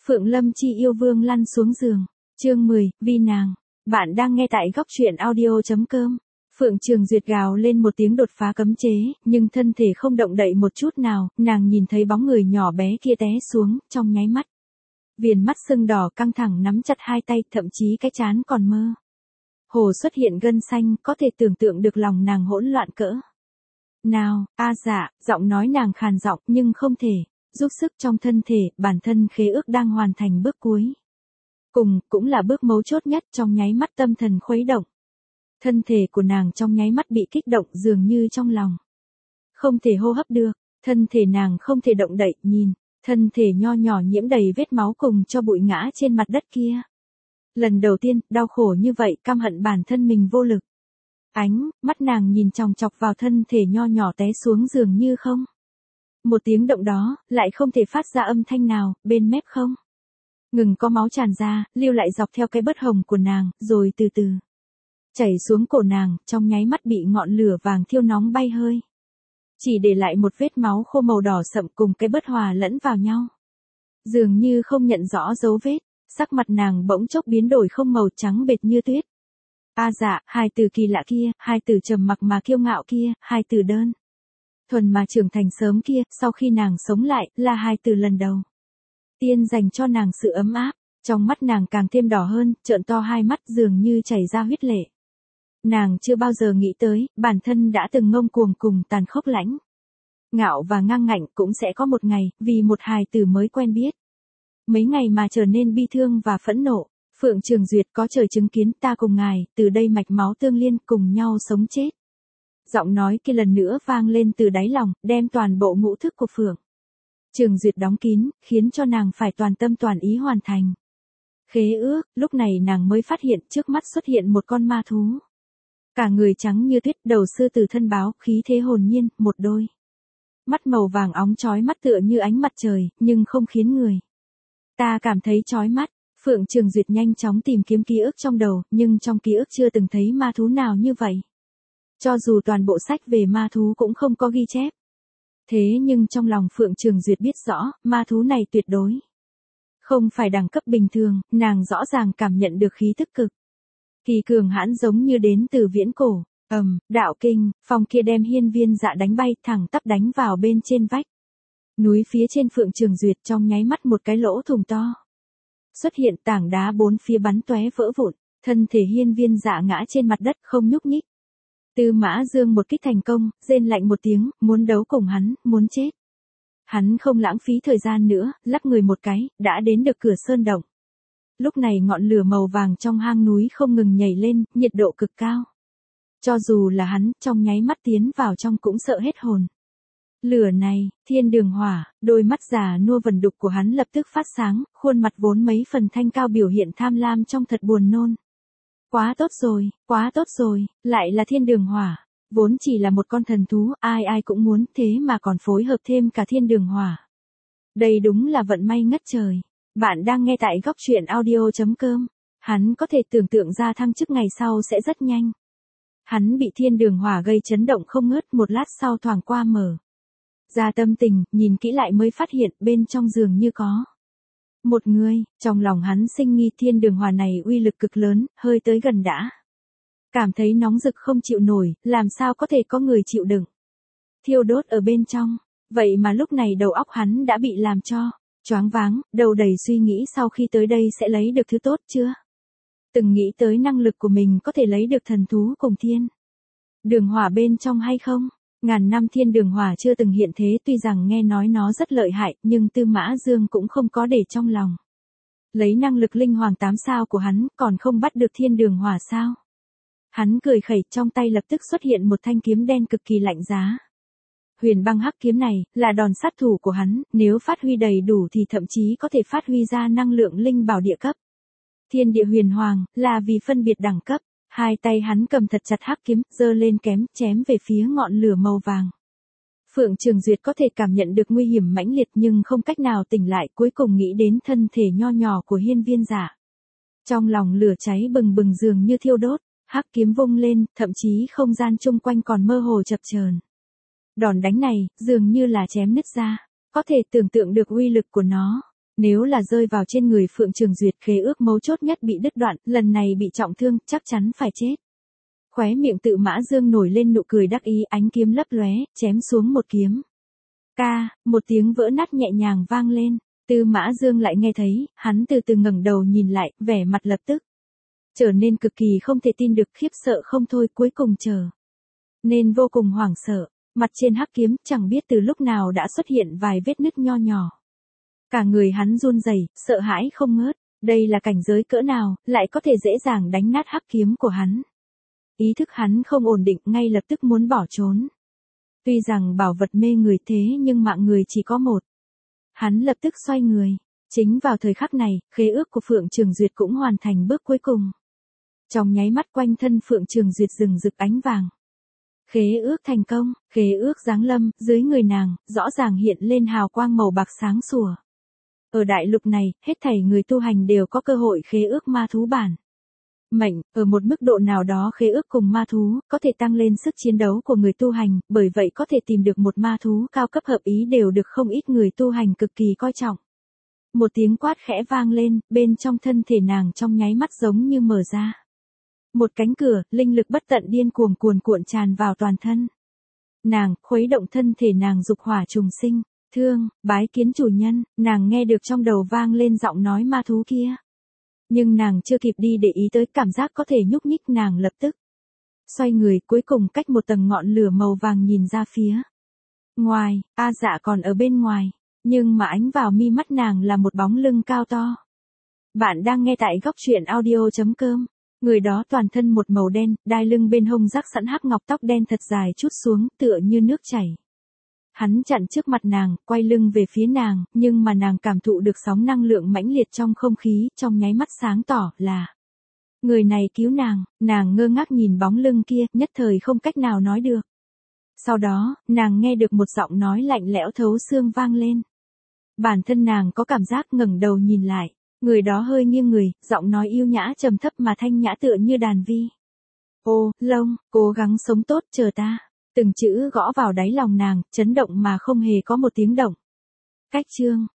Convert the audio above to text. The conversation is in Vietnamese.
Phượng Lâm Chi yêu vương lăn xuống giường. Chương 10, vì nàng. Bạn đang nghe tại góc truyện audio.com. Phượng Trường Duyệt gào lên một tiếng đột phá cấm chế, nhưng thân thể không động đậy một chút nào, nàng nhìn thấy bóng người nhỏ bé kia té xuống, trong nháy mắt. Viền mắt sưng đỏ căng thẳng nắm chặt hai tay, thậm chí cái trán còn mơ hồ xuất hiện gân xanh, có thể tưởng tượng được lòng nàng hỗn loạn cỡ nào. Dạ, giọng nói nàng khàn giọng nhưng không thể giúp sức trong thân thể, bản thân khế ước đang hoàn thành bước cuối. Cũng là bước mấu chốt nhất, trong nháy mắt tâm thần khuấy động. Thân thể của nàng trong nháy mắt bị kích động, dường như trong lòng không thể hô hấp được, thân thể nàng không thể động đậy, nhìn, thân thể nho nhỏ nhiễm đầy vết máu cùng cho bụi ngã trên mặt đất kia. Lần đầu tiên, đau khổ như vậy, căm hận bản thân mình vô lực. Ánh mắt nàng nhìn chòng chọc vào thân thể nho nhỏ té xuống dường như không. Một tiếng động đó, lại không thể phát ra âm thanh nào, bên mép không ngừng có máu tràn ra, lưu lại dọc theo cái bớt hồng của nàng, rồi từ từ chảy xuống cổ nàng, trong nháy mắt bị ngọn lửa vàng thiêu nóng bay hơi. Chỉ để lại một vết máu khô màu đỏ sậm cùng cái bớt hòa lẫn vào nhau. Dường như không nhận rõ dấu vết, sắc mặt nàng bỗng chốc biến đổi không màu trắng bệt như tuyết. Dạ, hai từ kỳ lạ kia, hai từ trầm mặc mà kiêu ngạo kia, hai từ đơn thuần mà trưởng thành sớm kia, sau khi nàng sống lại, là hai từ lần đầu tiên dành cho nàng sự ấm áp. Trong mắt nàng càng thêm đỏ hơn, trợn to hai mắt dường như chảy ra huyết lệ. Nàng chưa bao giờ nghĩ tới, bản thân đã từng ngông cuồng cùng tàn khốc lãnh ngạo và ngang ngạnh, cũng sẽ có một ngày, vì một hài tử mới quen biết. Mấy ngày mà trở nên bi thương và phẫn nộ. Phượng Trường Duyệt, có trời chứng kiến, ta cùng ngài, từ đây mạch máu tương liên, cùng nhau sống chết. Giọng nói kia lần nữa vang lên từ đáy lòng, đem toàn bộ ngũ thức của Phượng Trường Duyệt đóng kín, khiến cho nàng phải toàn tâm toàn ý hoàn thành khế ước. Lúc này nàng mới phát hiện trước mắt xuất hiện một con ma thú. Cả người trắng như tuyết, đầu sư tử thân báo, khí thế hồn nhiên, một đôi mắt màu vàng óng chói mắt tựa như ánh mặt trời, nhưng không khiến người ta cảm thấy chói mắt. Phượng Trường Duyệt nhanh chóng tìm kiếm ký ức trong đầu, nhưng trong ký ức chưa từng thấy ma thú nào như vậy. Cho dù toàn bộ sách về ma thú cũng không có ghi chép. Thế nhưng trong lòng Phượng Trường Duyệt biết rõ, ma thú này tuyệt đối không phải đẳng cấp bình thường, nàng rõ ràng cảm nhận được khí tức cực kỳ cường hãn, giống như đến từ viễn cổ. Đạo kinh, phong kia đem Hiên Viên Dạ đánh bay, thẳng tắp đánh vào bên trên vách núi phía trên. Phượng Trường Duyệt trong nháy mắt một cái lỗ thủng to xuất hiện, tảng đá bốn phía bắn tóe vỡ vụn, thân thể Hiên Viên Dạ ngã trên mặt đất không nhúc nhích. Tư Mã Dương một kích thành công, rên lạnh một tiếng, muốn đấu cùng hắn, muốn chết. Hắn không lãng phí thời gian nữa, lắc người một cái, đã đến được cửa sơn động. Lúc này ngọn lửa màu vàng trong hang núi không ngừng nhảy lên, nhiệt độ cực cao. Cho dù là hắn, trong nháy mắt tiến vào trong cũng sợ hết hồn. Lửa này, thiên đường hỏa, đôi mắt già nua vẩn đục của hắn lập tức phát sáng, khuôn mặt vốn mấy phần thanh cao biểu hiện tham lam trong thật buồn nôn. Quá tốt rồi, lại là thiên đường hỏa. Vốn chỉ là một con thần thú, ai ai cũng muốn, thế mà còn phối hợp thêm cả thiên đường hỏa. Đây đúng là vận may ngất trời. Bạn đang nghe tại góc truyện audio.com. Hắn có thể tưởng tượng ra thăng chức ngày sau sẽ rất nhanh. Hắn bị thiên đường hỏa gây chấn động không ngớt, một lát sau thoảng qua mở ra tâm tình, nhìn kỹ lại mới phát hiện bên trong giường như có một người. Trong lòng hắn sinh nghi, thiên đường hỏa này uy lực cực lớn, hơi tới gần đã cảm thấy nóng rực không chịu nổi, làm sao có thể có người chịu đựng thiêu đốt ở bên trong. Vậy mà lúc này đầu óc hắn đã bị làm cho choáng váng, đầu đầy suy nghĩ sau khi tới đây sẽ lấy được thứ tốt chưa từng nghĩ tới năng lực của mình có thể lấy được thần thú cùng thiên đường hỏa bên trong hay không. Ngàn năm thiên đường hỏa chưa từng hiện thế, tuy rằng nghe nói nó rất lợi hại, nhưng Tư Mã Dương cũng không có để trong lòng. Lấy năng lực linh hoàng 8 sao của hắn, còn không bắt được thiên đường hỏa sao? Hắn cười khẩy, trong tay lập tức xuất hiện một thanh kiếm đen cực kỳ lạnh giá. Huyền băng hắc kiếm này, là đòn sát thủ của hắn, nếu phát huy đầy đủ thì thậm chí có thể phát huy ra năng lượng linh bảo địa cấp. Thiên địa huyền hoàng, là vì phân biệt đẳng cấp. Hai tay hắn cầm thật chặt hắc kiếm, giơ lên kém, chém về phía ngọn lửa màu vàng. Phượng Trường Duyệt có thể cảm nhận được nguy hiểm mãnh liệt nhưng không cách nào tỉnh lại, cuối cùng nghĩ đến thân thể nho nhỏ của Hiên Viên Dạ. Trong lòng lửa cháy bừng bừng dường như thiêu đốt, hắc kiếm vung lên, thậm chí không gian chung quanh còn mơ hồ chập chờn. Đòn đánh này, dường như là chém nứt ra, có thể tưởng tượng được uy lực của nó. Nếu là rơi vào trên người Phượng Trường Duyệt, khế ước mấu chốt nhất bị đứt đoạn, lần này bị trọng thương, chắc chắn phải chết. Khóe miệng Tự Mã Dương nổi lên nụ cười đắc ý, ánh kiếm lấp lóe, chém xuống một kiếm. Một tiếng vỡ nát nhẹ nhàng vang lên. Tư Mã Dương lại nghe thấy, hắn từ từ ngẩng đầu nhìn lại, vẻ mặt lập tức trở nên cực kỳ không thể tin được, khiếp sợ không thôi, cuối cùng trở nên vô cùng hoảng sợ. Mặt trên hắc kiếm chẳng biết từ lúc nào đã xuất hiện vài vết nứt nho nhỏ. Cả người hắn run rẩy, sợ hãi không ngớt. Đây là cảnh giới cỡ nào, lại có thể dễ dàng đánh nát hắc kiếm của hắn. Ý thức hắn không ổn định, ngay lập tức muốn bỏ trốn. Tuy rằng bảo vật mê người thế nhưng mạng người chỉ có một. Hắn lập tức xoay người. Chính vào thời khắc này, khế ước của Phượng Trường Duyệt cũng hoàn thành bước cuối cùng. Trong nháy mắt quanh thân Phượng Trường Duyệt rừng rực ánh vàng. Khế ước thành công, khế ước giáng lâm, dưới người nàng, rõ ràng hiện lên hào quang màu bạc sáng sủa. Ở đại lục này, hết thảy người tu hành đều có cơ hội khế ước ma thú bản mệnh, ở một mức độ nào đó khế ước cùng ma thú, có thể tăng lên sức chiến đấu của người tu hành, bởi vậy có thể tìm được một ma thú cao cấp hợp ý đều được không ít người tu hành cực kỳ coi trọng. Một tiếng quát khẽ vang lên, bên trong thân thể nàng trong nháy mắt giống như mở ra. Một cánh cửa, linh lực bất tận điên cuồng cuồn cuộn tràn vào toàn thân. Nàng, khuấy động thân thể nàng dục hỏa trùng sinh, bái kiến chủ nhân, nàng nghe được trong đầu vang lên giọng nói ma thú kia. Nhưng nàng chưa kịp đi để ý tới cảm giác có thể nhúc nhích, nàng lập tức xoay người, cuối cùng cách một tầng ngọn lửa màu vàng nhìn ra phía ngoài. Dạ còn ở bên ngoài, nhưng mà ánh vào mi mắt nàng là một bóng lưng cao to. Bạn đang nghe tại góc truyện audio.com. Người đó toàn thân một màu đen, đai lưng bên hông rắc sẵn hắc ngọc, tóc đen thật dài trút xuống tựa như nước chảy. Hắn chặn trước mặt nàng, quay lưng về phía nàng, nhưng mà nàng cảm thụ được sóng năng lượng mãnh liệt trong không khí, trong nháy mắt sáng tỏ là người này cứu nàng ngơ ngác nhìn bóng lưng kia, nhất thời không cách nào nói được. Sau đó, nàng nghe được một giọng nói lạnh lẽo thấu xương vang lên. Bản thân nàng có cảm giác ngẩng đầu nhìn lại, người đó hơi nghiêng người, giọng nói yêu nhã trầm thấp mà thanh nhã tựa như đàn vi. Ô, Long, cố gắng sống tốt, chờ ta. Từng chữ gõ vào đáy lòng nàng, chấn động mà không hề có một tiếng động. Cách chương